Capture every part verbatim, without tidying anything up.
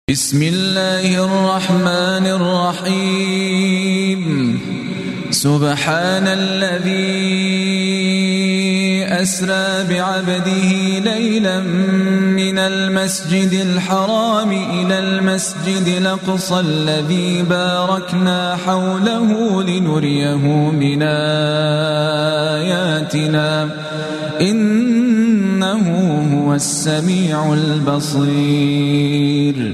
بسم الله الرحمن الرحيم. سبحان الذي أسرى بعبده ليلا من المسجد الحرام إلى المسجد الأقصى الذي باركنا حوله لنريه من آياتنا إنه هو السميع البصير.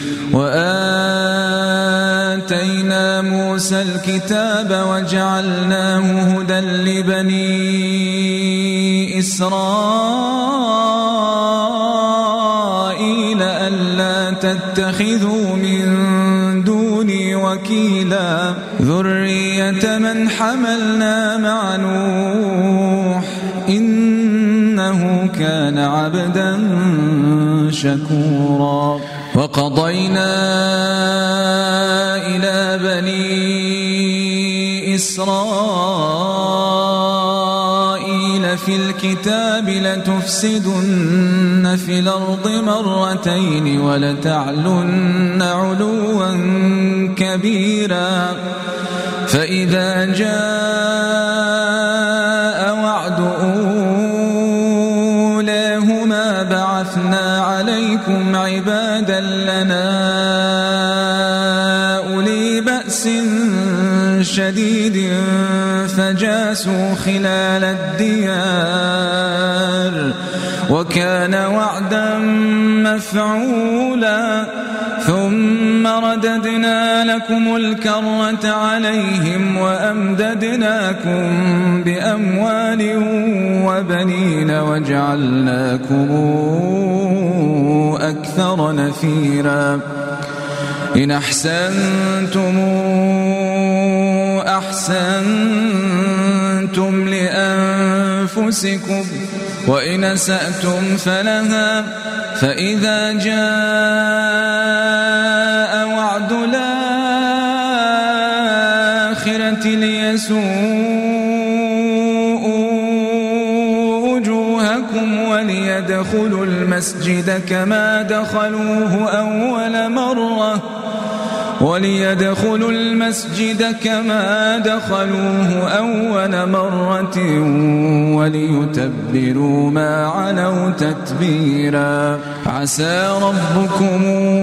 وآتينا موسى الكتاب وجعلناه هدى لبني إسرائيل ألا تتخذوا من دوني وكيلا ذرية من حملنا مع نوح إنه كان عبدا شكورا. وقضينا إلى بني إسرائيل في الكتاب لتفسدن في الأرض مرتين ولتعلن علوا كبيرا. فإذا جاء وعد أولاهما بعثنا عليكم عبادا لنا أولي بأس شديد فجاسوا خلال الديار وكان وعدا مفعولا. ثم رددنا لكم الكرة عليهم وأمددناكم بأموال وبنين وجعلناكم أكثر نفيرا. إن أحسنتم أحسنتم لأنفسكم وإن أسأتم فلها. فإذا جاء وعد الآخرة ليسوءوا وجوهكم وليدخلوا المسجد كما دخلوه أول مرة وليدخلوا المسجد كما دخلوه أول مرة وليتبروا ما علوا تتبيرا. عسى ربكم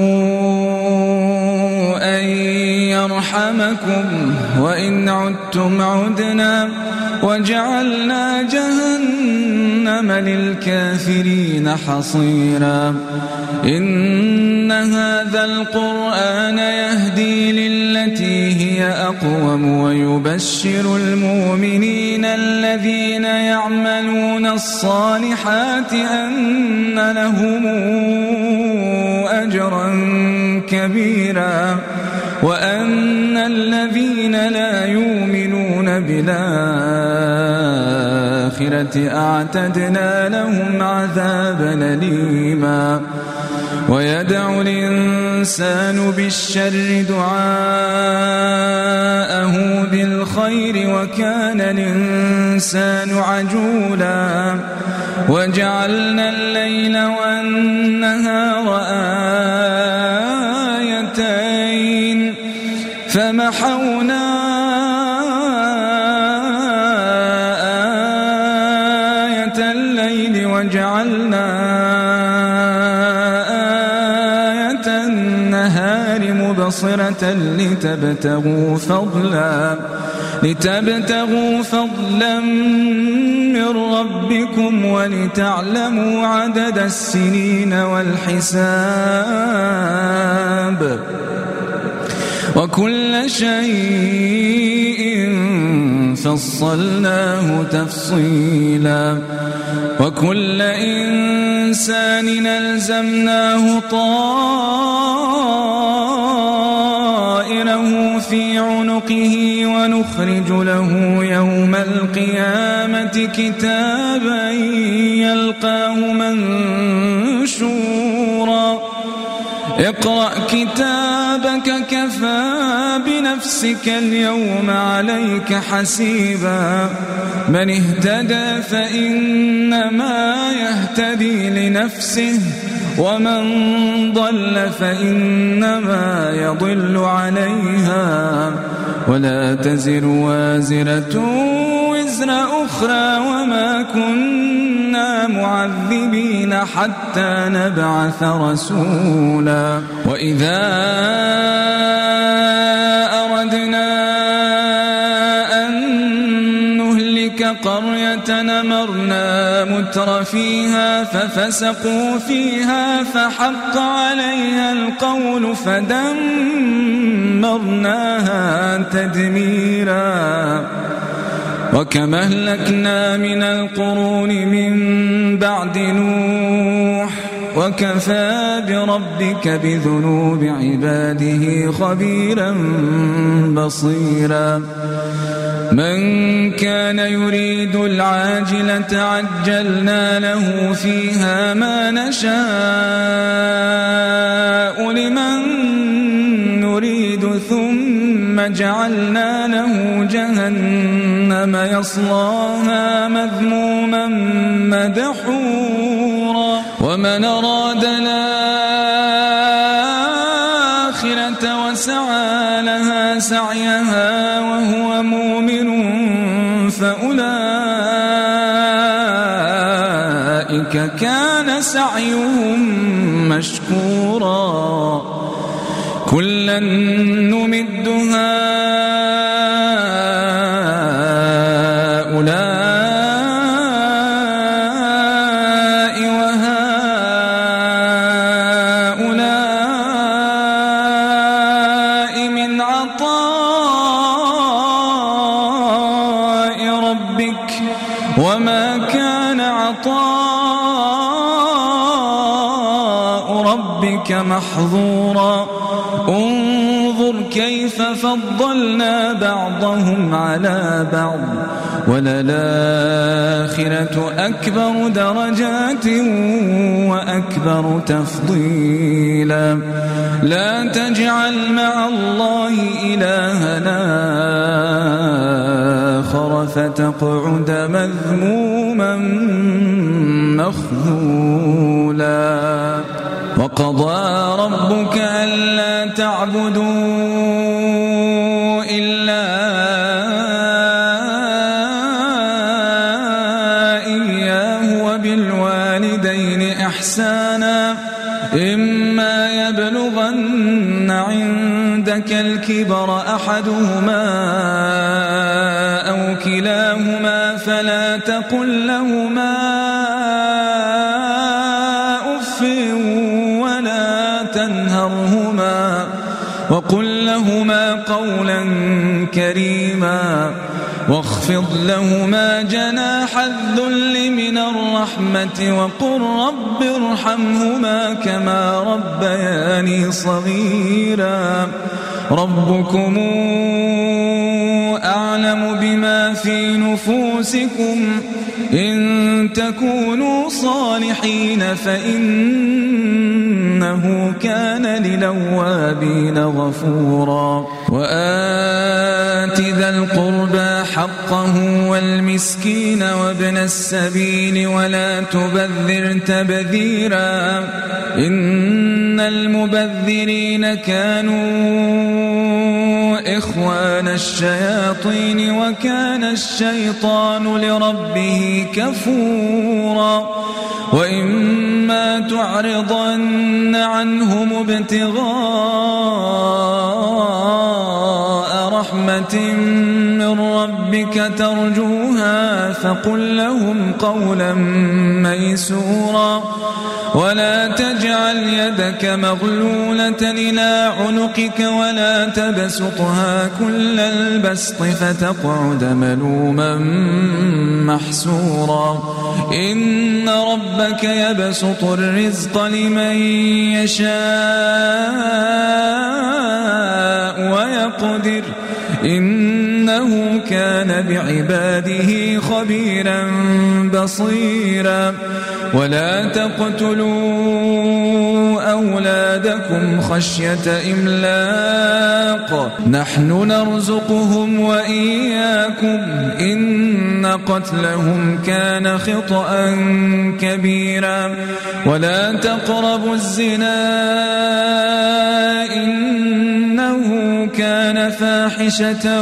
أن يرحمكم وإن عدتم عدنا وجعلنا جهنم للكافرين حصيرا. إن هذا القرآن يهدي للتي هي أقوم ويبشر المؤمنين الذين يعملون الصالحات أن لهم أجرا كبيرا وأن الذين لا يؤمنون بالآخرة أعتدنا لهم عذابا أليما. ويدعو الإنسان بالشر دعاءه بالخير وكان الإنسان عجولا. وجعلنا الليل والنهار آيتين فمحونا آية الليل وجعلنا آية النهار مبصرة لتبتغوا فضلا لتبتغوا فضلا من ربكم ولتعلموا عدد السنين والحساب وكل شيء فصلناه تفصيلا. وكل إنسان ألزمناه طائره في عنقه ونخرج له يوم القيامة كتابا يلقاه منشورا. اقرأ كتابك كفى بنفسك اليوم عليك حسيبا. من اهتدى فإنما يهتدي لنفسه ومن ضل فإنما يضل عليها ولا تزر وازرة وزر أخرى وما كنا معذبين حتى نبعث رسولا وإذا أردنا قرية نمرنا متر فيها ففسقوا فيها فحق عليها القول فدمرناها تدميرا وكما أهلكنا من القرون من بعد نوح وكفى بربك بذنوب عباده خبيرا بصيرا من كان يريد العاجلة عجلنا له فيها ما نشاء لمن نريد ثم جعلنا له جهنم يصلاها مذموما مدحورا ومن أراد الآخرة وسعى لها سعيها وهو مؤمن فأولئك كان سعيهم مشكورا كلا نمد هؤلاء وهؤلاء من عطاء ربك وما كان عطاء ربك محظورا انظر كيف فضلنا بعضهم على بعض وللآخرة أكبر درجات وأكبر تفضيلا لا تجعل مع الله إلهنا آخر فتقعد مذموما مخذولا وقضى ربك ألا تعبدوا إلا إياه وبالوالدين إحسانا إما يبلغن عندك الكبر أحدهما أو كلاهما فلا تقل لهما أف ولا تنهرهما وقل لهما قولا كريما واخفض لهما جناح الذل من الرحمة وقل رب ارحمهما كما ربياني صغيرا ربكم أعلم بما في نفوسكم إن تكونوا صالحين فإنه كان للأوابين غفورا وآت ذا القربى حقه والمسكين وابن السبيل ولا تبذر تبذيرا إن المبذرين كانوا إخوان الشياطين وكان الشيطان لربه كفورا وإما تعرضن عنهم ابتغاء رحمة من ربك ترجوها فقل لهم قولا ميسورا ولا تجعل يدك مغلولة إلى عنقك ولا تبسطها كل البسط فتقعد ملوما محسورا إن ربك يبسط الرزق لمن يشاء ويقدر إنه إنه كان بعباده خبيرا بصيرا ولا تقتلوا أولادكم خشية إملاق نحن نرزقهم وإياكم إن قتلهم كان خطأ كبيرا ولا تقربوا الزنا إنه كان فاحشة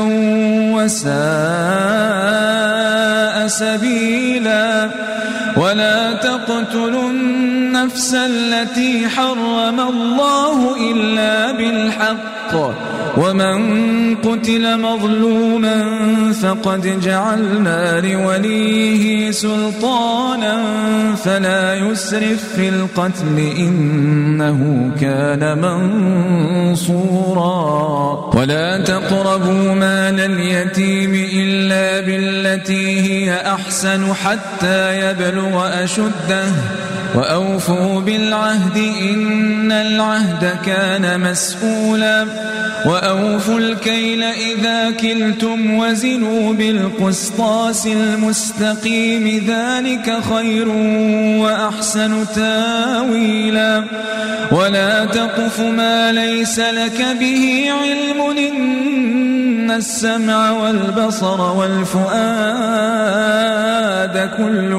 وساء سبيلا ولا تقتلوا النفس التي حرم الله إلا بالحق ومن قتل مظلوما فقد جعلنا لوليه سلطانا فلا يسرف في القتل إنه كان منصورا ولا تقربوا مال اليتيم إلا بالتي هي أحسن حتى يبلغ أشده وأوفوا بالعهد إن العهد كان مسؤولا وأوفوا الكيل إذا كلتم وزنوا بالقسطاس المستقيم ذلك خير وأحسن تاويلا ولا تقف ما ليس لك به علم إن السمع والبصر والفؤاد كل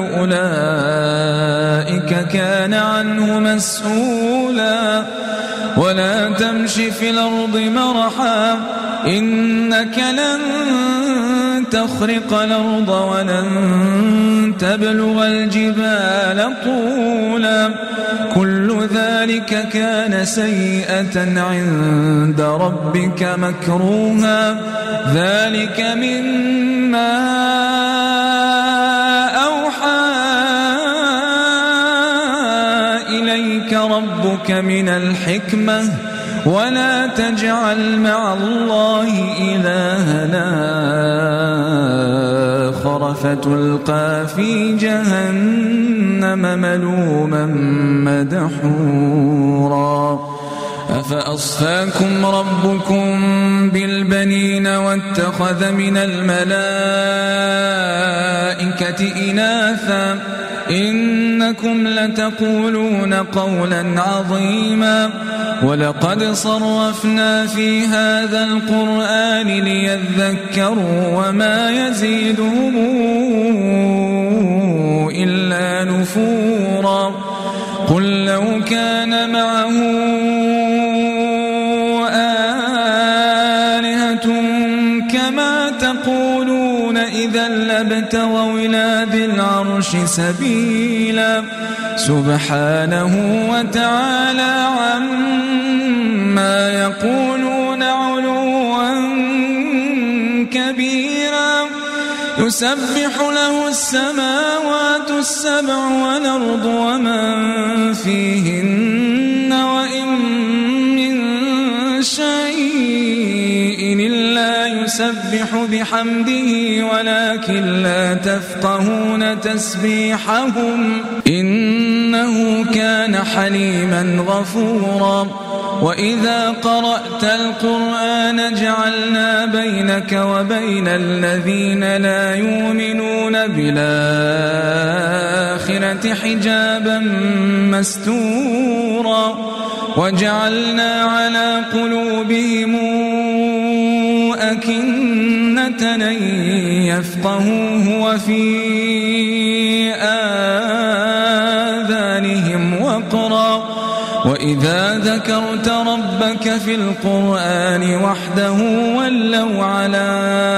أولئك كان عنه مسؤولا ولا تمش في الأرض مرحا إنك لن تخرق الأرض ولن تبلغ الجبال طولا كل ذلك كان سيئة عند ربك مكروها ذلك مما أوحى إليك ربك من الحكمة ولا تجعل مع الله إلهنا آخر فتلقى في جهنم ملوما مدحورا أفأصفاكم ربكم بالبنين واتخذ من الملائكة إناثا إنكم لتقولون قولا عظيما ولقد صرفنا في هذا القرآن ليذكروا وما يزيدهم إلا نفورا قل لو كان معه آلهة كما تقولون إذا لابتغوا إلى ذي العرش سبيلا سبحانه وتعالى عما يقولون علوا كبيرا يسبح له السماوات السبع والأرض ومن فيهن وإن من شيء إلا يسبح بحمده ولكن لا تفقهون تسبيحهم إنه كان حليما غفورا وإذا قرأت القرآن جعلنا بينك وبين الذين لا يؤمنون بالآخرة حجابا مستورا وجعلنا على قلوبهم أكنة أن يفقهوه وفي آذانهم وقرا وإذا ذكرت ربك في القرآن وحده ولوا على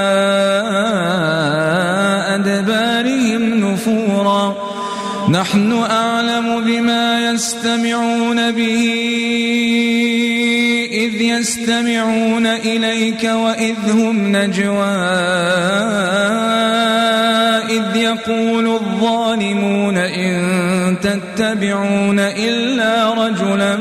أدبارهم نفورا نحن أعلم بما يستمعون به إذ يستمعون إليك وإذ هم نجوى إذ يقول الظالمون إن تتبعون إلا رجلا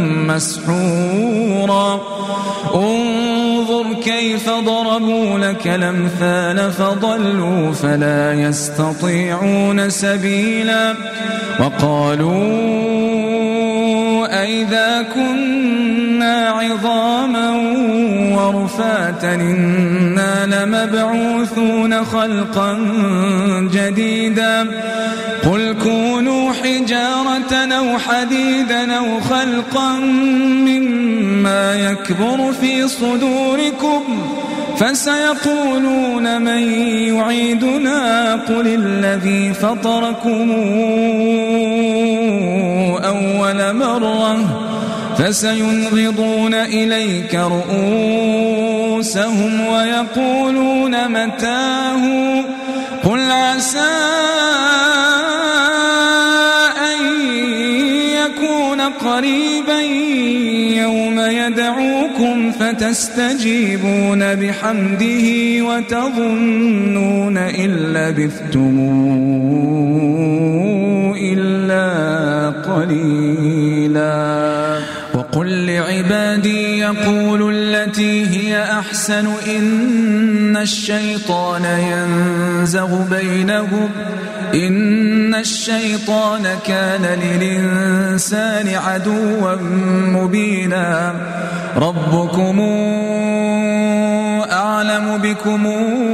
مسحورا انظر كيف ضربوا لك الأمثال فضلوا فلا يستطيعون سبيلا وقالوا أئذا كنا عظاما ورفاتا إنا لمبعوثون خلقا جديدا قل كونوا حجارة أو حديدا أو خلقا مما يكبر في صدوركم فسيقولون من يعيدنا قل الذي فطركم أول مرة فسينغضون إليك رؤوسهم ويقولون متاه قل عسى أن يكون قريبا يوم يدعوكم فتستجيبون بحمده وتظنون إن لبثتم إلا قليلا وقل لعبادي يقولوا التي هي أحسن إن الشيطان ينزغ بينهم إن الشيطان كان للإنسان عدوا مبينا ربكم أعلم بكم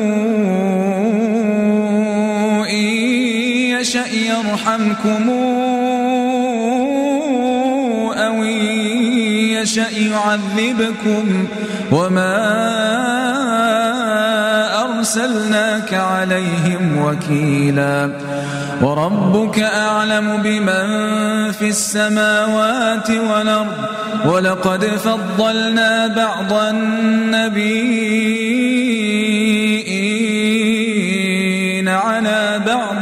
إن يشأ يرحمكم أو إن يشأ يعذبكم وما أرسلناك عليهم وكيلا وربك أعلم بمن في السماوات والأرض ولقد فضلنا بعض النبيين على بعض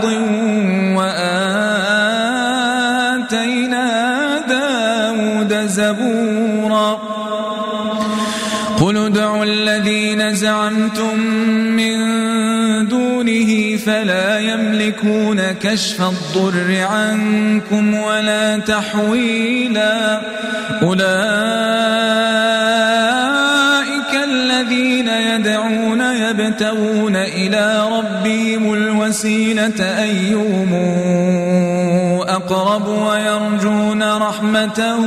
وآتينا داود زبورا قل ادعوا الذين زعمتم من دونه فلا يملكون كشف الضر عنكم ولا تحويلا أولئك الذين يدعون يبتغون إلى ربهم الوسيلة أيهم أقرب ويرجون رحمته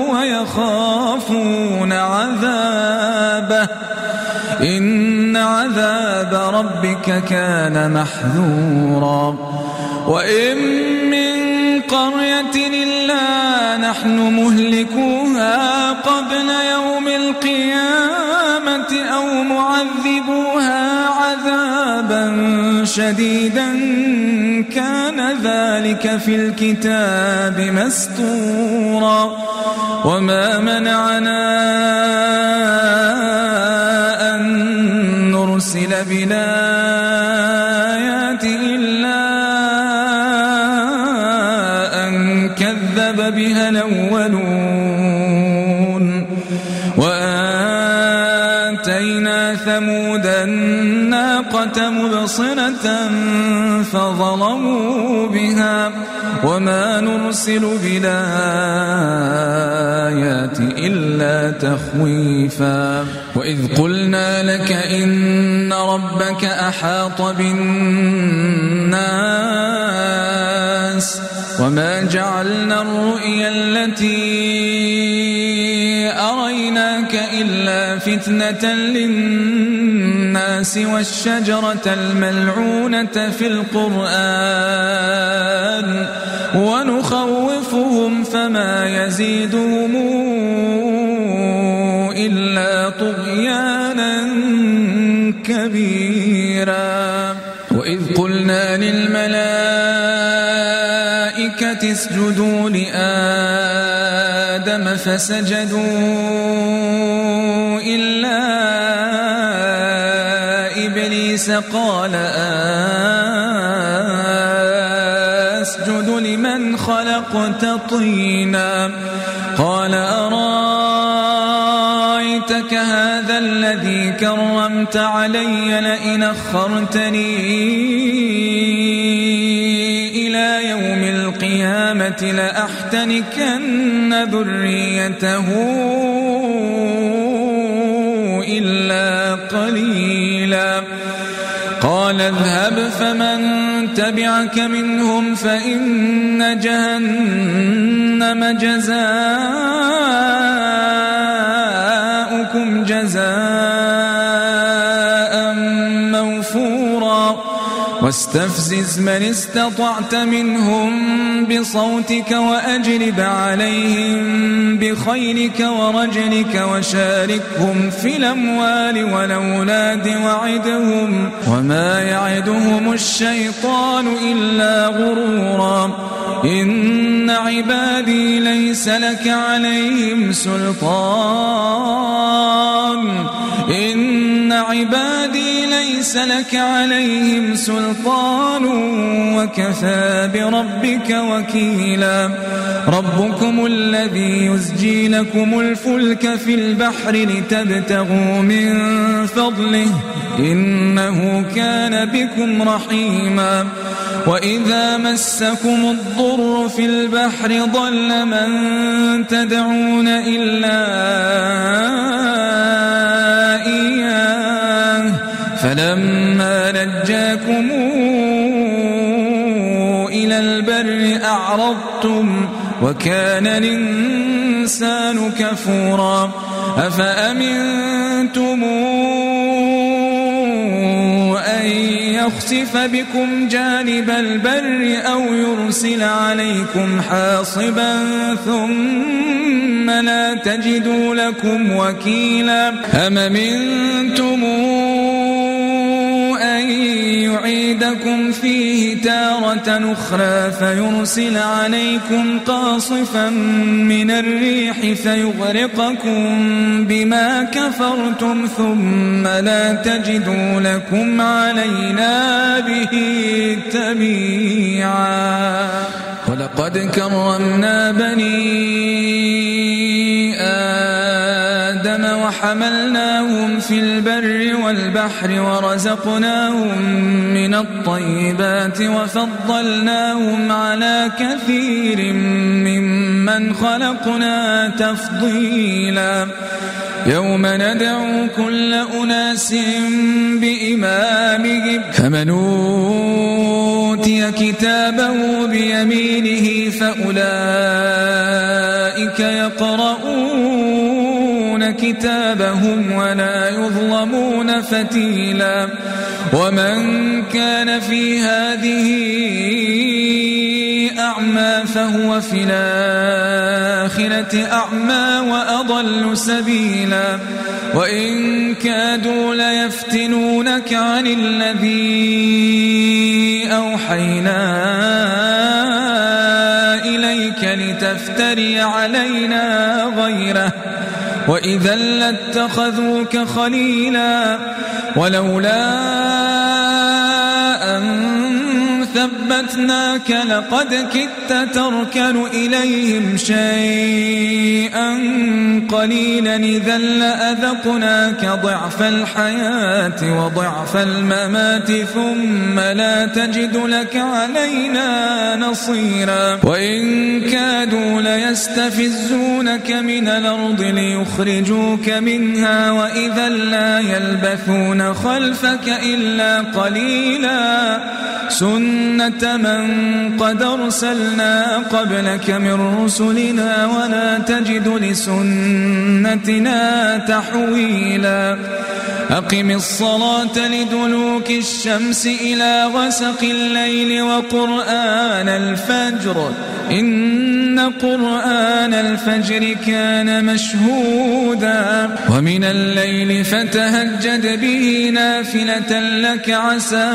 ويخافون عذابه إن عذاب ربك كان محذورا وإن من قرية إلا نحن مهلكوها قبل يوم القيامة أو معذبوها عذابا شديدا كان ذلك في الكتاب مسطورا وما منعنا أن نرسل بالآيات إلا أن كذب بها الأولون وآتينا ثمود الناقة مبصرة فظلموا بها وما نرسل بالآيات إلا تخويفا وإذ قلنا لك إن ربك أحاط بالناس وما جعلنا الرؤيا التي أريناك إلا فتنة للناس والشجرة الملعونة في القرآن ونخوفهم فما يزيدهم إلا طغيانا كبيرا وإذ قلنا للملائكة اسجدوا لآدم فسجدوا إلا إبليس قال أسجد لمن خلقت طينا قال أرأيتك هذا الذي كرمت علي لئن أخرتني إلى يوم القيامة لأحتنكن ذريته إلا قليلا قال اذهب فمن تبعك منهم فإن جهنم جزاؤكم جزاء واستفزز من استطعت منهم بصوتك وأجلب عليهم بخيلك ورجلك وشاركهم في الأموال والأولاد وعدهم وما يعدهم الشيطان إلا غرورا إن عبادي ليس لك عليهم سلطان إن عبادي ليس لك عليهم سلطان وكفى بربك وكيلا ربكم الذي يزجي لكم الفلك في البحر لتبتغوا من فضله إنه كان بكم رحيما وإذا مسكم الضر في البحر ضل من تدعون إلا إياه فلما نجاكم إلى البر أعرضتم وكان الإنسان كفورا أفأمنتم أن يخسف بكم جانب البر أو يرسل عليكم حاصبا ثم لا تجدوا لكم وكيلا أم أمنتم أن يعيدكم فيه تارة أخرى فيرسل عليكم قاصفا من الريح فيغرقكم بما كفرتم ثم لا تجدوا لكم علينا به تبيعا ولقد كرمنا بني آدم وحملناهم في البر والبحر ورزقناهم من الطيبات وفضلناهم على كثير ممن خلقنا تفضيلا يوم ندعو كل أناس بإمامهم فمن أوتي كتابه بيمينه فأولئك يقرؤون كتابهم ولا يظلمون فتيلا ومن كان في هذه أعمى فهو في الآخرة أعمى وأضل سبيلا وإن كادوا ليفتنونك عن الذي أوحينا إليك لتفتري علينا غيره وإذا لاتخذوك خليلا ولولا أن ثبتناك لقد كدت تركن إليهم شيئا قليلا إذا لأذقناك ضعف الحياة وضعف الممات ثم لا تجد لك علينا نصيرا وإن كادوا ليستفزونك من الأرض ليخرجوك منها وإذا لا يلبثون خلفك إلا قليلا سنة من قد أرسلنا قبلك من رسلنا ولا تجد لسنتنا تحويلا أقم الصلاة لدلوك الشمس إلى غسق الليل وقرآن الفجر إن قرآن الفجر كان مشهودا ومن الليل فتهجد به نافلة لك عسى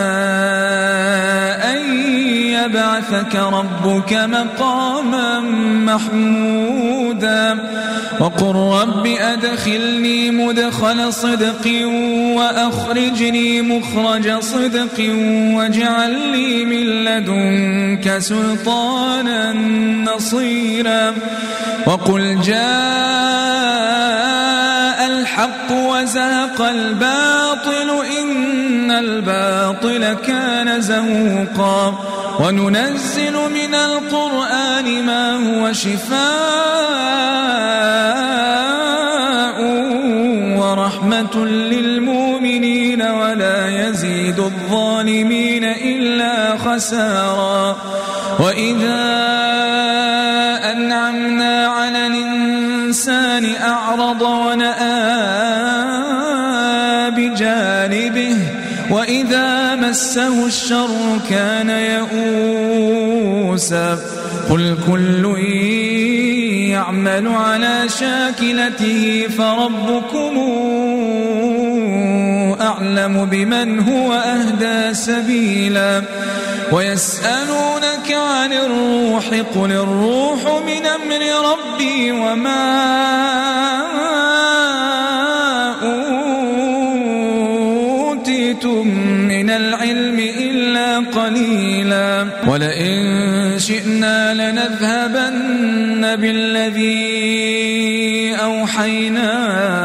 أن يبعثك ربك مقاما محمودا وقل رب أدخلني مدخل صدق وأخرجني مخرج صدق واجعل لي من لدنك سلطانا نصيرا وقل جاء الحق وزهق الباطل إن الباطل كان زهوقا وننزل من القرآن ما هو شفاء ورحمة للمؤمنين ولا يزيد الظالمين إلا خسارا وإذا أنعمنا على الإنسان أعرض ونأى بجانبه وإذا مسه الشر كان يئوسا قل كل يعمل على شاكلته فربكم أعلم بمن هو أهدى سبيلا ويسألونك عن الروح قل الروح من أمر ربي وما أوتيتم من العلم إلا قليلا ولئن شئنا لنذهبن بالذي أوحينا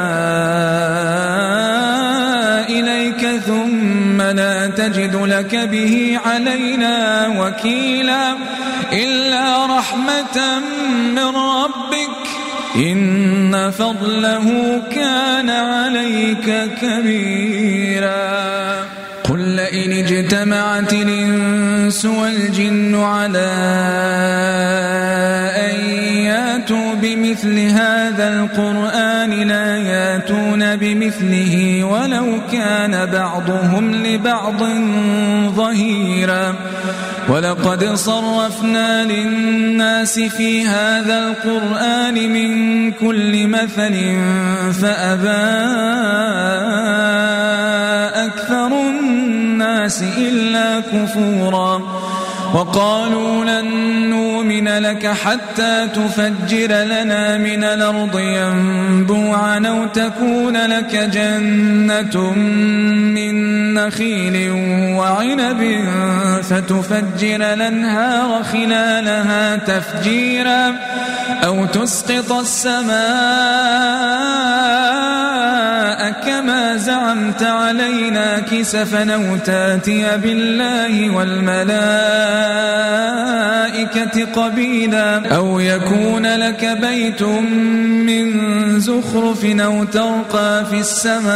إليك ثم لا تجد لك به علينا وكيلا إلا رحمة من ربك إن فضله كان عليك كبيرا قل لئن اجتمعت الإنس والجن على أن ياتوا بمثل هذا القرآن لا ياتون بمثله ولو كان بعضهم لبعض ظهيرا ولقد صرفنا للناس في هذا القرآن من كل مثل فأبى أكثر الناس إلا كفورا وقالوا لن نؤمن لك حتى تفجر لنا من الأرض ينبوعا أو تكون لك جنة من نخيل وعنب فتفجر الأنهار خلالها تفجيرا أو تسقط السماء كما زعمت علينا كسفا أو تاتي بالله والملائكة قبيلا أو يكون لك بيت من زخرف أو ترقى في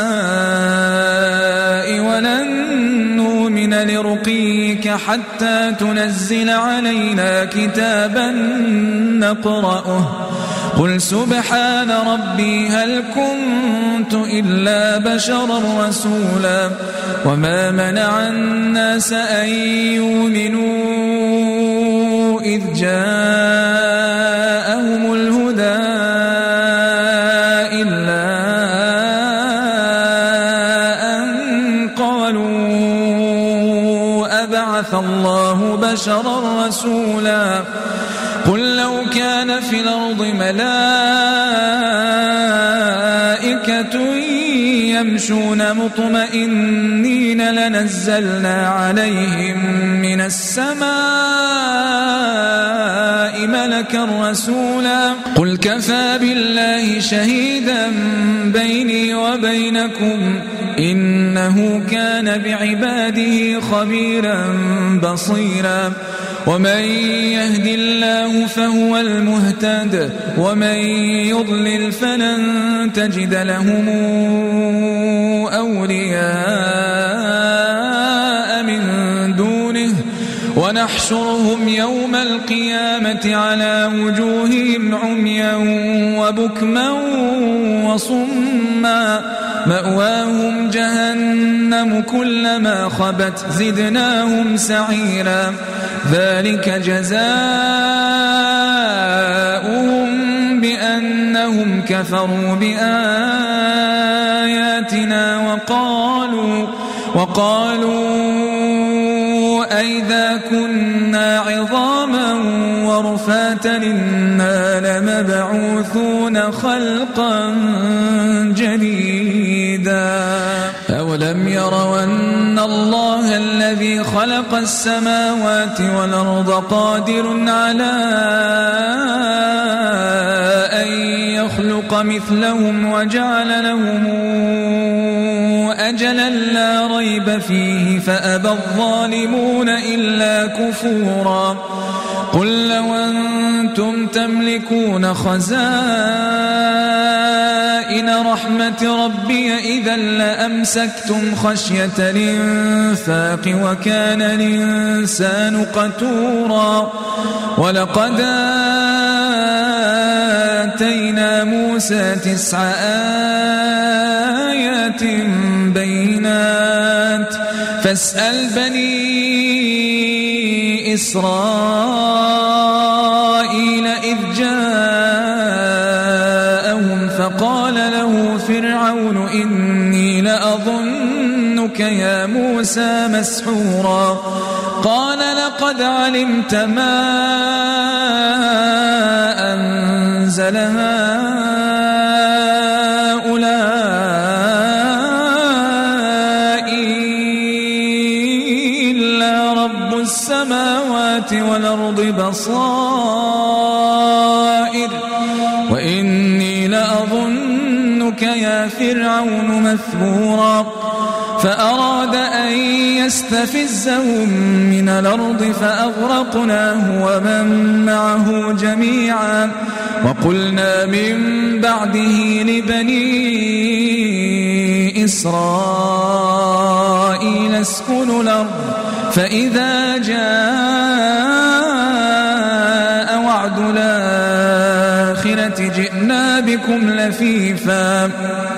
السماء ولن نؤمن لرقيك حتى تنزل علينا كتابا نقرأه قل سبحان ربي هل كنت إلا بشرا رسولا وما منع الناس أن يؤمنوا إذ جاءهم الهدى إلا أن قالوا أبعث الله بشرا رسولا قل لو كان في الأرض ملائكة يمشون مطمئنين لنزلنا عليهم من السماء ملكا رسولا قل كفى بالله شهيدا بيني وبينكم إنه كان بعباده خبيرا بصيرا ومن يهد الله فهو المهتد ومن يضلل فلن تجد لهم أولياء من دونه ونحشرهم يوم القيامة على وجوههم عميا وبكما وصما مأواهم جهنم كلما خبت زدناهم سعيرا ذلك جزاؤهم بأنهم كفروا بآياتنا وقالوا وقالوا أئذا كنا عظاما ورفاتا إنا لمبعوثون خلقا جديدا أولم يروا أن الله الذي خلق السماوات والأرض قادر على أن يخلق مثلهم وجعل لهم أجلا لا ريب فيه فأبى الظالمون إلا كفورا قل لو أنتم تملكون خزائن رحمة ربي إذا لأمسكتم خشية الإنفاق وكان الإنسان قتورا ولقد آتينا موسى تسع آيات بينات فاسأل بني إسرائيل إذ جاءهم فقال له فرعون إني لأظنك يا موسى مسحورا قال لقد علمت ما أنزل هؤلاء إلا رب السماوات والأرض بصائر وإني لأظنك يا فرعون مثبورا فأراد أن يستفزهم من الأرض فأغرقناه ومن معه جميعا وقلنا من بعده لبني إسرائيل اسكنوا الأرض فإذا جاء وعد الآخرة جئنا بكم لفيفا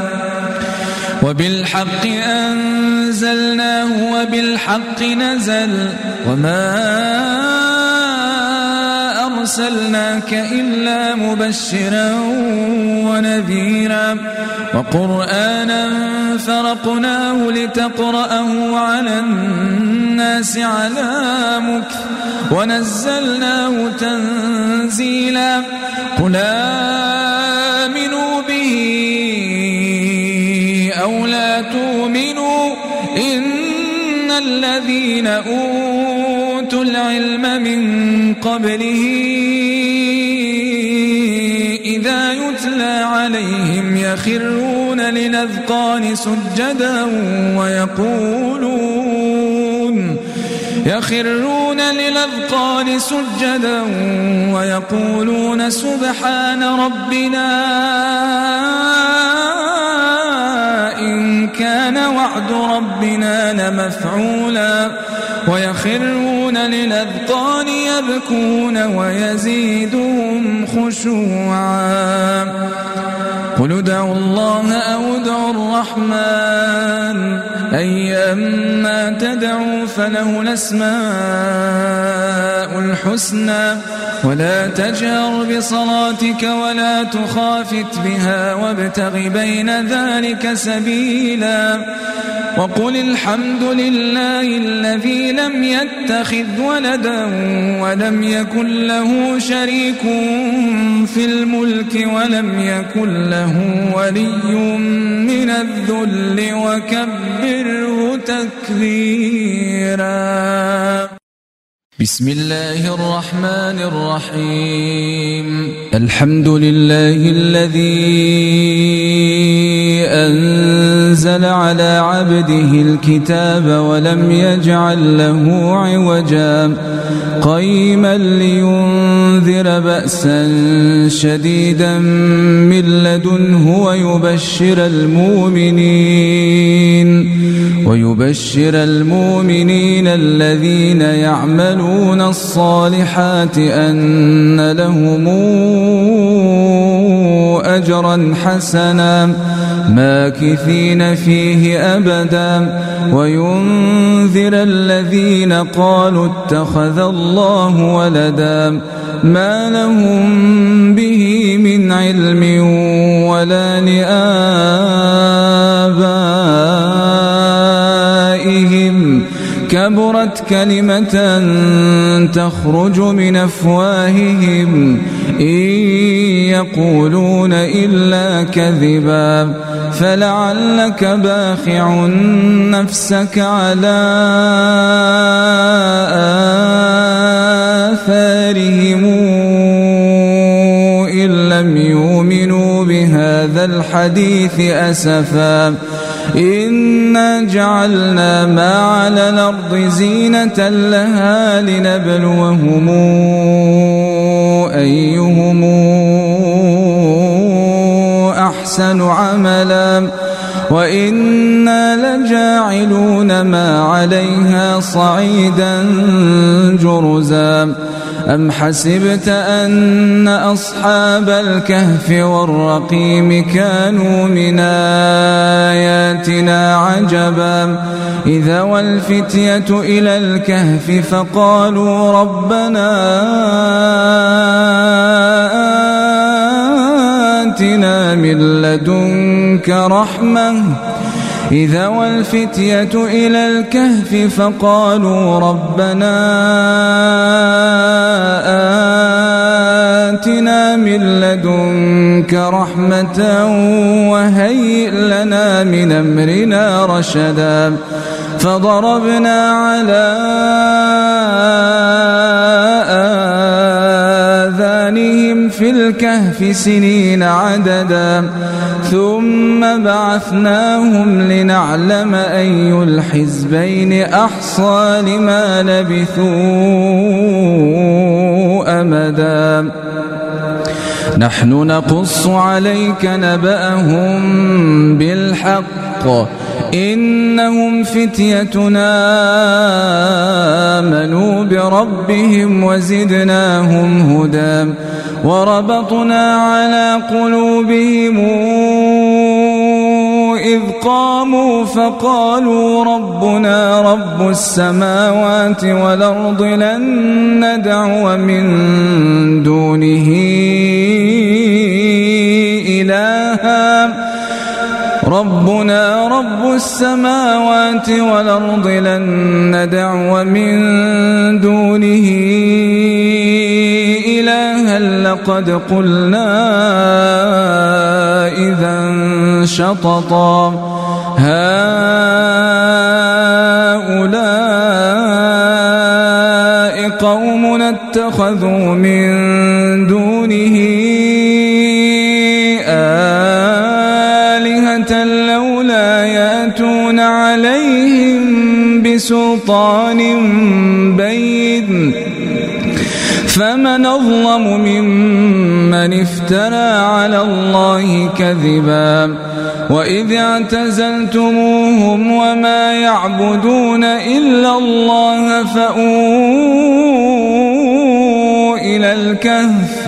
وبالحق أنزلناه وبالحق نزل وما أرسلناك إلا مبشرا ونذيرا وقرآنا فرقناه لتقرأه على الناس على مكث ونزلناه تنزيلا قل آمنوا به أو لا تؤمنوا إن الذين أوتوا العلم من قبله إذا يتلى عليهم يخرون للأذقان سجدا ويقولون يخرون للأذقان سجدا ويقولون سبحان ربنا إن كان وعد ربنا لمفعولا ويخرون للأذقان يبكون ويزيدهم خشوعا قل ادعوا الله أو ادعوا الرحمن أيما تدعوا فله الأسماء الحسنى ولا تجهر بصلاتك ولا تخافت بها وابتغ بين ذلك سبيلا وقل الحمد لله الذي لم يتخذ ولدا ولم يكن له شريك في الملك ولم يكن له ولي من الذل وكبره تكبيرا بسم الله الرحمن الرحيم الحمد لله الذي أنزل على عبده الكتاب ولم يجعل له عوجا قيما لينذر بأسا شديدا من لدنه ويبشر المؤمنين ويبشر المؤمنين الذين يعملون الصالحات أن لهم أجرا حسنا ماكثين فيه أبدا وينذر الذين قالوا اتخذ الله ولدا ما لهم به من علم ولا لآبائهم كبرت كلمة تخرج من أفواههم إن يقولون إلا كذبا فلعلك باخع نفسك على آثارهم إن لم يؤمنوا بهذا الحديث أسفا إنا جعلنا ما على الأرض زينة لها لنبلوهم أيهم أحسن عملا وإنا لجاعلون ما عليها صعيدا جرزا أم حسبت أن أصحاب الكهف والرقيم كانوا من آياتنا عجبا إذا والفتية إلى الكهف فقالوا ربنا آتنا من لدنك رحمة إذا والفتية إلى الكهف فقالوا ربنا آتنا من لدنك رحمة وهيئ لنا من أمرنا رشدا فضربنا على آذانهم في الكهف سنين عددا ثم بعثناهم لنعلم أي الحزبين أحصى لما لبثوا أمدا نحن نقص عليك نبأهم بالحق إنهم فتيتنا آمنوا بربهم وزدناهم هدى وربطنا على قلوبهم إذ قاموا فقالوا ربنا رب السماوات والأرض لن ندعو من دونه إلها ربنا رب السماوات والأرض لن ندعو من دونه إلها لقد قلنا إذا شططا هؤلاء قوم اتخذوا من دونه آلهة لولا يأتون عليهم بسلطان بين فمن أظلم ممن افترى على الله كذبا وإذ اعتزلتموهم وما يعبدون إلا الله فأووا إلى الكهف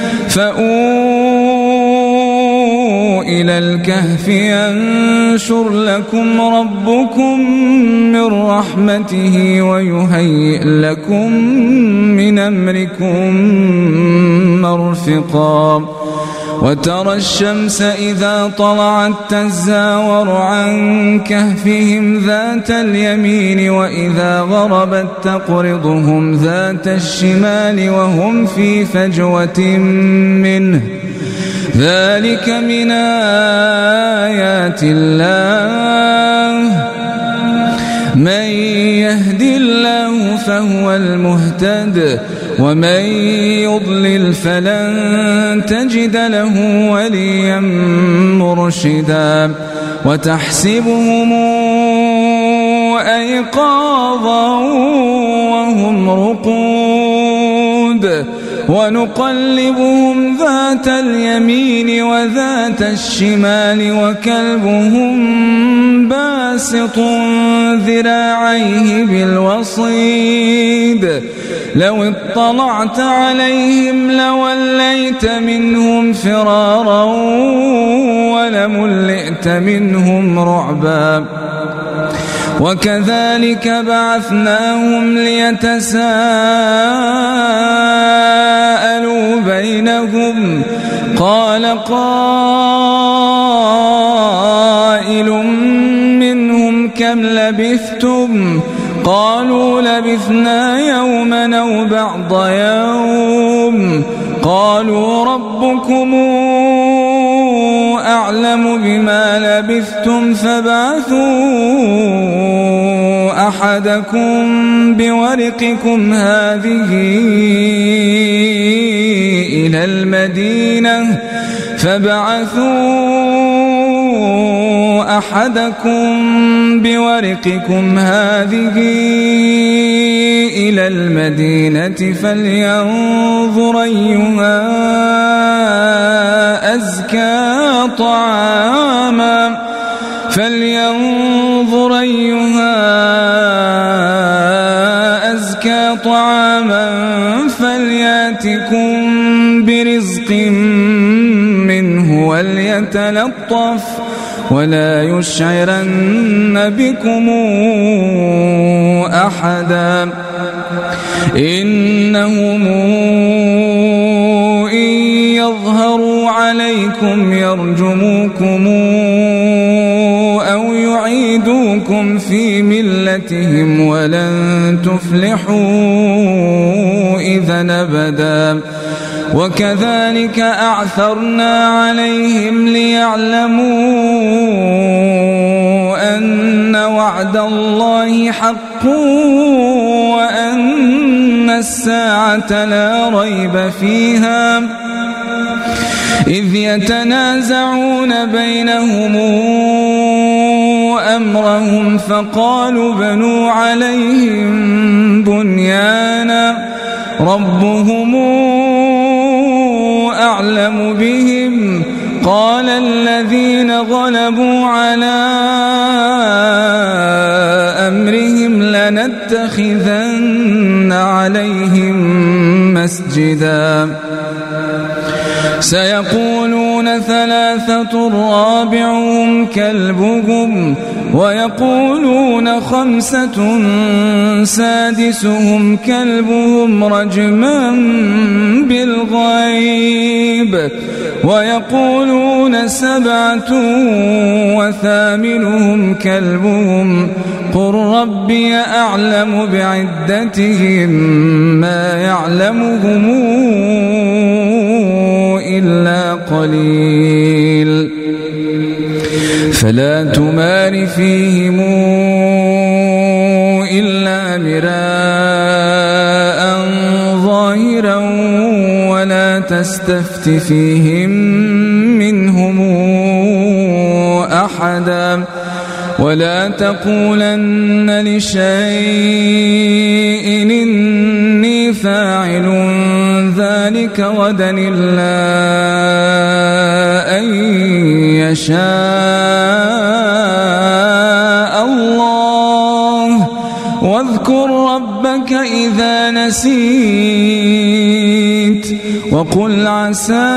فأووا إلى الكهف ينشر لكم ربكم من رحمته ويهيئ لكم من أمركم مرفقا وترى الشمس إذا طلعت تزاور عن كهفهم ذات اليمين وإذا غربت تقرضهم ذات الشمال وهم في فجوة منه ذلك من آيات الله من يهد الله فهو المهتد ومن يضلل فلن تجد له وليا مرشدا وتحسبهم أيقاظا وهم رقود ونقلبهم ذات اليمين وذات الشمال وكلبهم باسط ذراعيه بالوصيد لو اطلعت عليهم لوليت منهم فرارا ولملئت منهم رعبا وكذلك بعثناهم ليتساءلوا بينهم قال قائل منهم كم لبثتم قالوا لبثنا يوما أو بعض يوم قالوا ربكم أعلم بما لبثتم فابعثوا أحدكم بورقكم هذه إلى المدينة فابعثوا أحدكم بورقكم هذه إلى المدينة فلينظر أيها أزكى طعاما فلينظر أيها أزكى طعاما فليأتكم برزق منه وليتلطف ولا يشعرن بكم أحدا إنهم إن يظهروا عليكم يرجموكم أو يعيدوكم في ملتهم ولن تفلحوا إذا أبدا وكذلك أعثرنا عليهم ليعلموا أن وعد الله حق وأن الساعة لا ريب فيها إذ يتنازعون بينهم أمرهم فقالوا بنوا عليهم بنيانا ربهم أعلم بهم قال الذين غلبوا على أمرهم لنتخذن عليهم مسجدا سيقولون ثلاثة رابعهم كلبهم ويقولون خمسة سادسهم كلبهم رجما بالغيب ويقولون سبعة وثامنهم كلبهم قل ربي أعلم بعدتهم ما يعلمهم إلا قليل فلا تمار فيهم إلا مراء ظاهرا ولا تستفت فيهم منهم أحدا ولا تقولن لشيء إني فاعل ذلك غدا إلا أن يشاء الله واذكر ربك إذا نسيت وقل عسى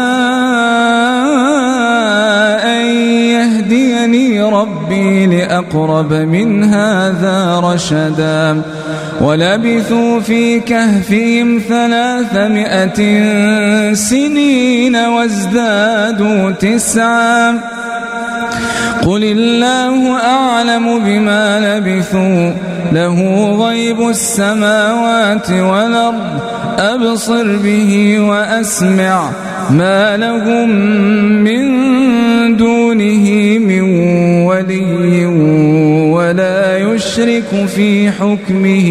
أن يهديني ربي لأقرب من هذا رشدا ولبثوا في كهفهم ثلاثمائة سنين وازدادوا تسعا قل الله أعلم بما لبثوا له غيب السماوات والأرض أبصر به وأسمع ما لهم من دونه من ولي ولا يشرك في حكمه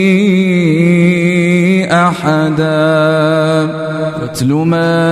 أحدا واتل ما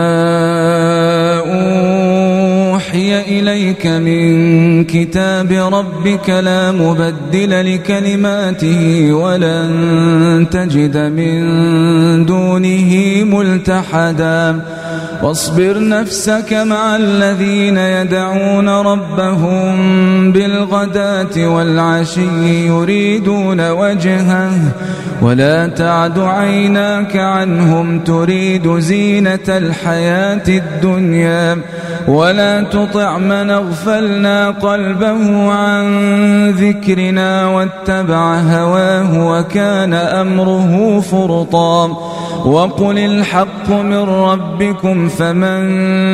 أوحي إليك من كتاب ربك لا مبدل لكلماته ولن تجد من دونه ملتحدا واصبر نفسك مع الذين يدعون ربهم بالغداة والعشي يريدون وجهه ولا تعد عيناك عنهم تريد زينة الحياة الدنيا ولا تطع من اغفلنا قلبه عن ذكرنا واتبع هواه وكان أمره فرطا وقل الحق من ربكم فمن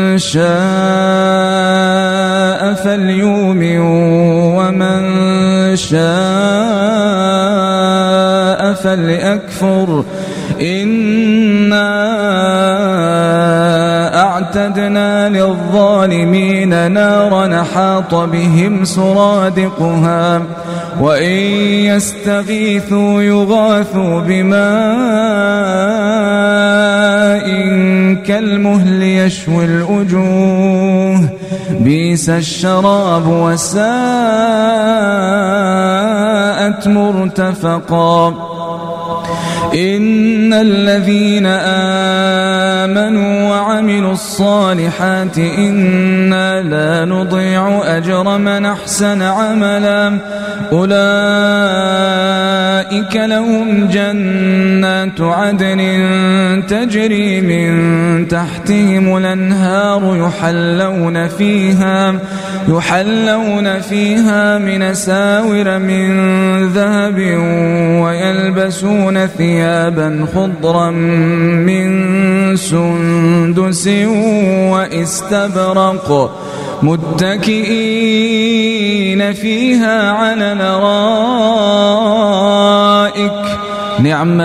شاء فليؤمن ومن شاء فليكفر إنا أعتدنا للظالمين نارا حاط بهم سرادقها وإن يستغيثوا يغاثوا بماء كالمهل يشوي الوجوه بئس الشراب وساءت مرتفقا إن الذين آمنوا وعملوا الصالحات إنا لا نضيع أجر من أحسن عملا أولئك لهم جنات عدن تجري من تحتهم الأنهار يحلون فيها يحلون فيها من أساور من ذهب ويلبسون ثيابا خضرا من سندس واستبرق متكئين فيها على الأرائك نعم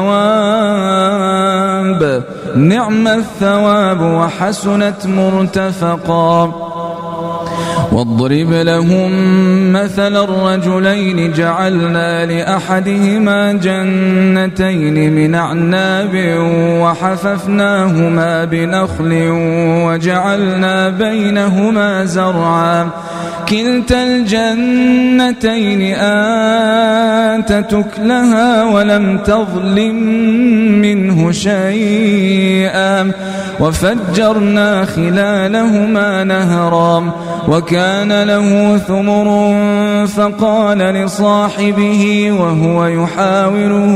الثواب نعم الثواب وحسنت مرتفقا واضرب لهم مثل الرجلين جعلنا لأحدهما جنتين من أعناب وحففناهما بنخل وجعلنا بينهما زرعا كلتا الجنتين آتت أكلها ولم تظلم منه شيئا وفجرنا خلالهما نهرا وكان له ثمر فقال لصاحبه وهو يحاوره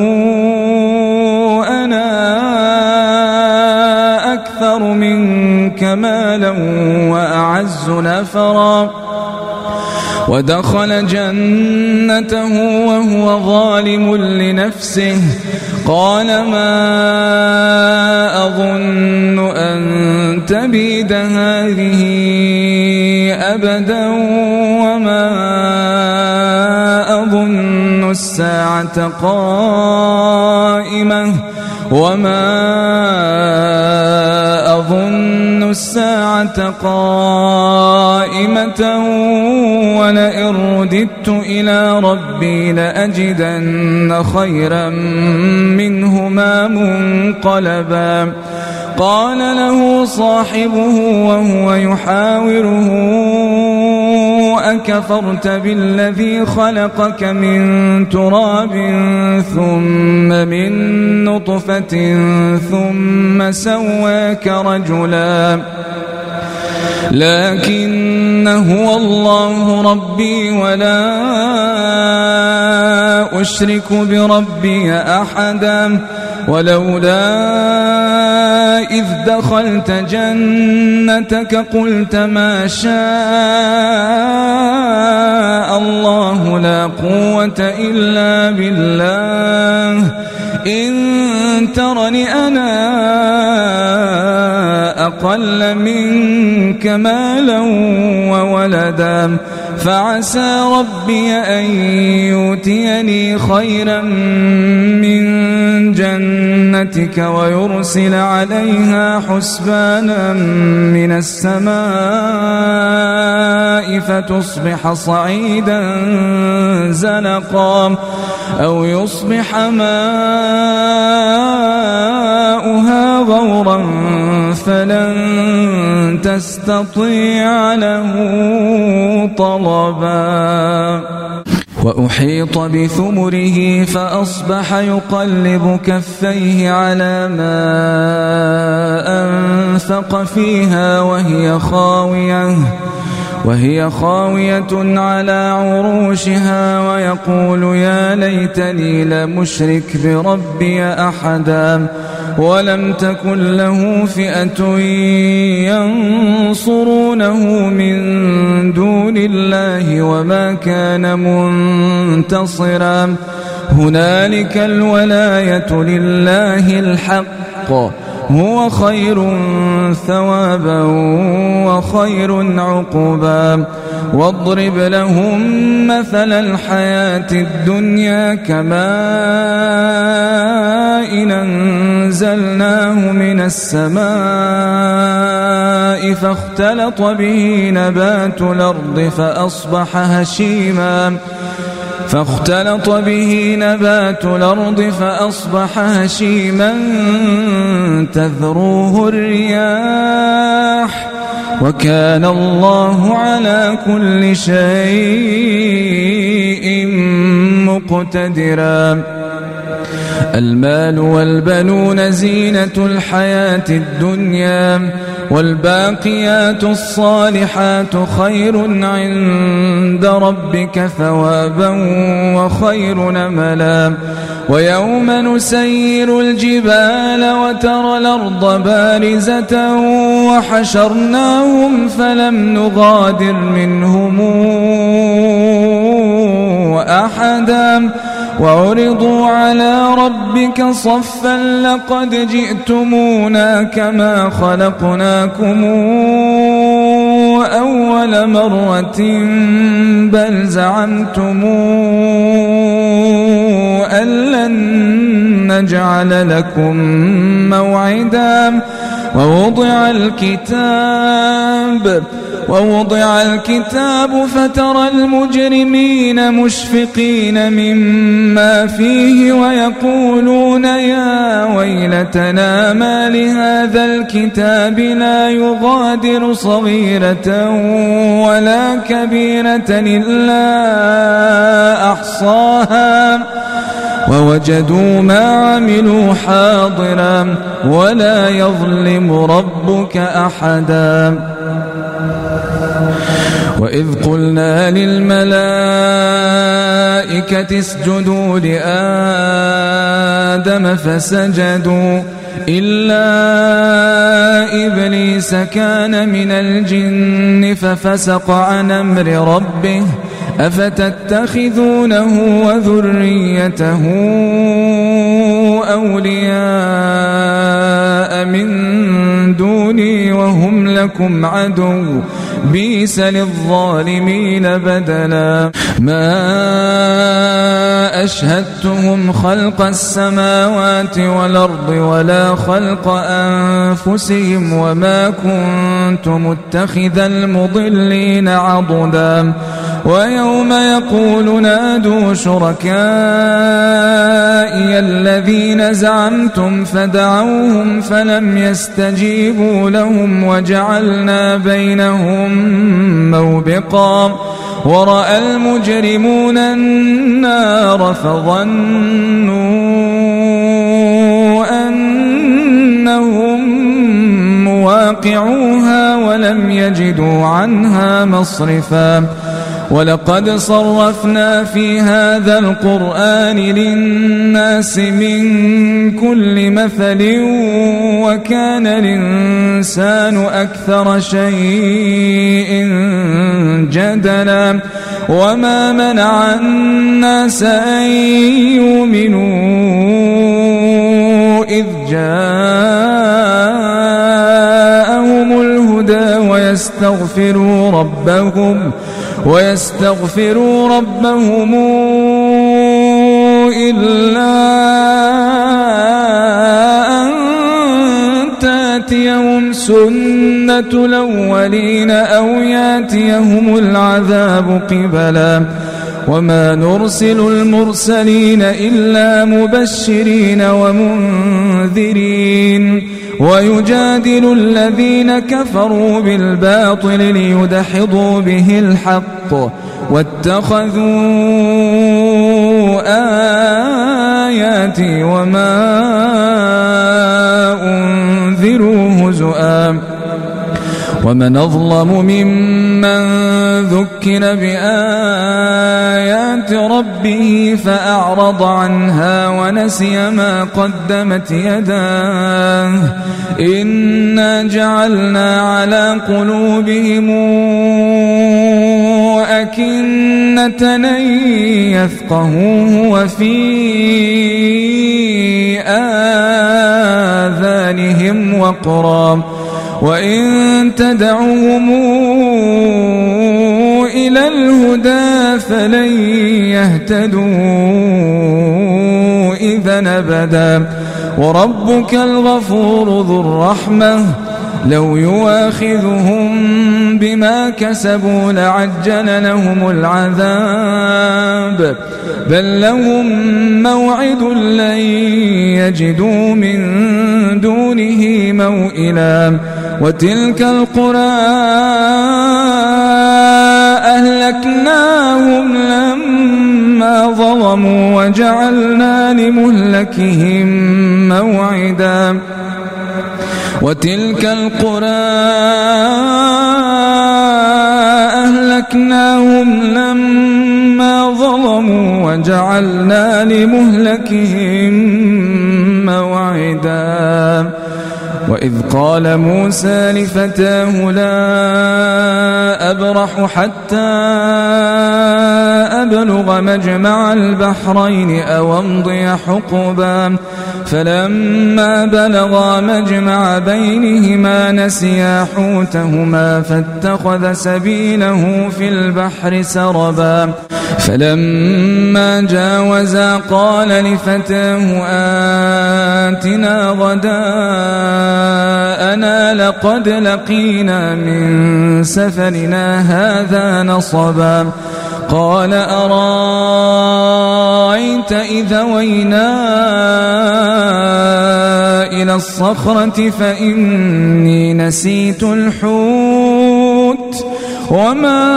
أنا أكثر منك مالا وأعز نفرا ودخل جنته وهو ظالم لنفسه قال ما أظن أن تبيد هذه أبدا وما أظن الساعة قائمة وما أظن الساعة قائمة ولئن رددت إلى ربي لأجدن خيرا منهما منقلبا قال له صاحبه وهو يحاوره أكفرت بالذي خلقك من تراب ثم من نطفة ثم سواك رجلا لكن هو الله ربي ولا أشرك بربي أحدا ولولا إذ دخلت جنتك قلت ما شاء الله لا قوة إلا بالله إن ترني أنا أقل منك مالا وولدا فعسى ربي أن يؤتيني خيرا من جنتك ويرسل عليها حسبانا من السماء فتصبح صعيدا زلقا أو يصبح ماؤها غورا فلن تستطيع له طلبا وأحيط بثمره فأصبح يقلب كفيه على ما أنفق فيها وهي خاوية وهي خاوية على عروشها ويقول يا ليتني لمشرك بربي أحدا ولم تكن له فئة ينصرونه من دون الله وما كان منتصرا هنالك الولاية لله الحق هو خير ثوابا وخير عقبا واضرب لهم مثل الحياة الدنيا كماء أنزلناه من السماء فاختلط به نبات الأرض فأصبح هشيما فاختلط به نبات الأرض فأصبح هشيما تذروه الرياح وكان الله على كل شيء مقتدرا المال والبنون زينة الحياة الدنيا والباقيات الصالحات خير عند ربك ثوابا وخير نملا ويوم نسير الجبال وترى الأرض بارزة وحشرناهم فلم نغادر منهم أحدا وعرضوا على ربك صفا لقد جئتمونا كما خلقناكم أول مرة بل زعمتم أن لن نجعل لكم موعدا ووضع الكتاب ووضع الكتاب فترى المجرمين مشفقين مما فيه ويقولون يا ويلتنا ما لهذا الكتاب لا يغادر صغيرة ولا كبيرة إلا أحصاها ووجدوا ما عملوا حاضرا ولا يظلم ربك أحدا. وإذ قلنا للملائكة اسجدوا لآدم فسجدوا إلا إبليس كان من الجن ففسق عن أمر ربه أفتتخذونه وذريته أولياء من دوني وهم لكم عدو بئس للظالمين بدلا ما أشهدتهم خلق السماوات والأرض ولا خلق أنفسهم وما كنت متخذ المضلين عضدا ويوم يقول نادوا شركائي الذين زعمتم فدعوهم فلم يستجيبوا لهم وجعلنا بينهم موبقا ورأى المجرمون النار فظنوا أنهم مواقعوها ولم يجدوا عنها مصرفا ولقد صرفنا في هذا القرآن للناس من كل مثل وكان الإنسان أكثر شيء جدلا وما منع الناس أن يؤمنوا إذ جاءهم الهدى ويستغفروا ربهم ويستغفروا ربهم إلا أن تأتيهم سنة الأولين أو يأتيهم العذاب قبلا وما نرسل المرسلين إلا مبشرين ومنذرين ويجادل الذين كفروا بالباطل ليدحضوا به الحق واتخذوا آياتي وما أنذروا هزؤا ومن أظلم ممن ذكر بآيات ربه فأعرض عنها ونسي ما قدمت يداه إنا جعلنا على قلوبهم أكنة أن يفقهوه وفي آذانهم وقرا وإن تدعوهم إلى الهدى فلن يهتدوا إذا أبدا وربك الغفور ذو الرحمة لو يواخذهم بما كسبوا لعجل لهم العذاب بل لهم موعد لن يجدوا من دونه موئلا وتلك القرى أهلكناهم لما ظلموا وجعلنا لمهلكهم موعدا وتلك القرى أهلكناهم لما ظلموا وجعلنا لمهلكهم موعدا وإذ قال موسى لفتاه لا أبرح حتى أبلغ مجمع البحرين أو أمضي حقبا فلما بلغا مجمع بينهما نسيا حوتهما فاتخذ سبيله في البحر سربا فلما جاوزا قال لفتاه آتنا غداءنا لقد لقينا من سفرنا هذا نصبا قال أرأيت إذا وينا إلى الصخرة فإني نسيت الحوت وما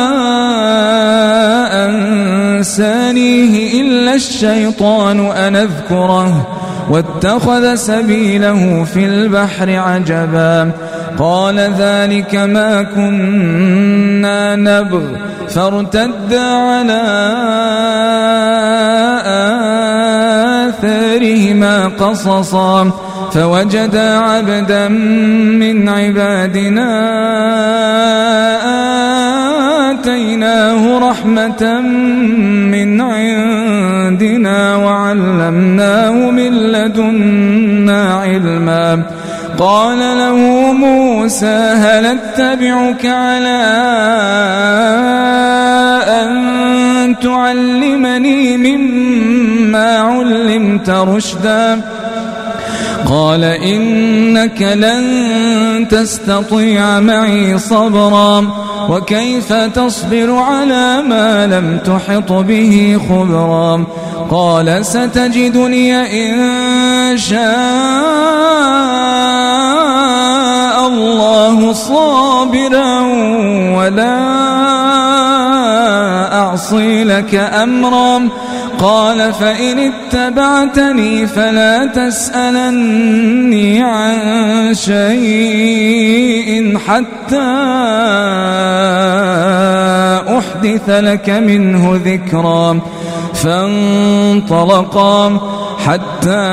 أنسانيه إلا الشيطان أن أذكره واتخذ سبيله في البحر عجبا قال ذلك ما كنا نبغ فارتدا على آثارهما قصصا فوجدا عبدا من عبادنا آتيناه رحمة من عندنا وعلمناه من لدنا علما قال له موسى هل اتبعك على أن تعلمني مما علمت رشدا قال إنك لن تستطيع معي صبرا وكيف تصبر على ما لم تحط به خبرا قال ستجدني إن شاء الله صابرا ولا أعصي لك أمرا قال فإن اتبعتني فلا تسألني عن شيء حتى أحدث لك منه ذكرا فانطلقا حتى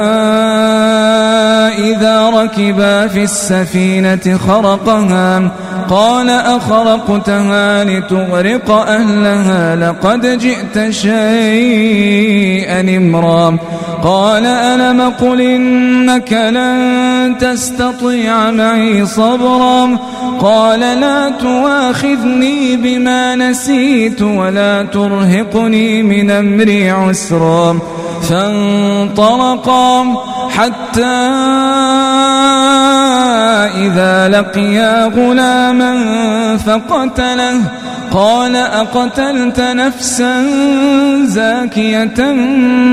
إذا ركبا في السفينة خرقها قال أخرقتها لتغرق أهلها لقد جئت شيئا إمرا قال ألم قل إنك لن تستطيع معي صبرا قال لا تواخذني بما نسيت ولا ترهقني من أمري عسرا فانطلقا حتى إذا لقيا غلاما فقتله قال أقتلت نفسا زاكية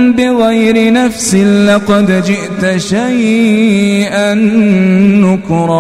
بغير نفس لقد جئت شيئا نكرا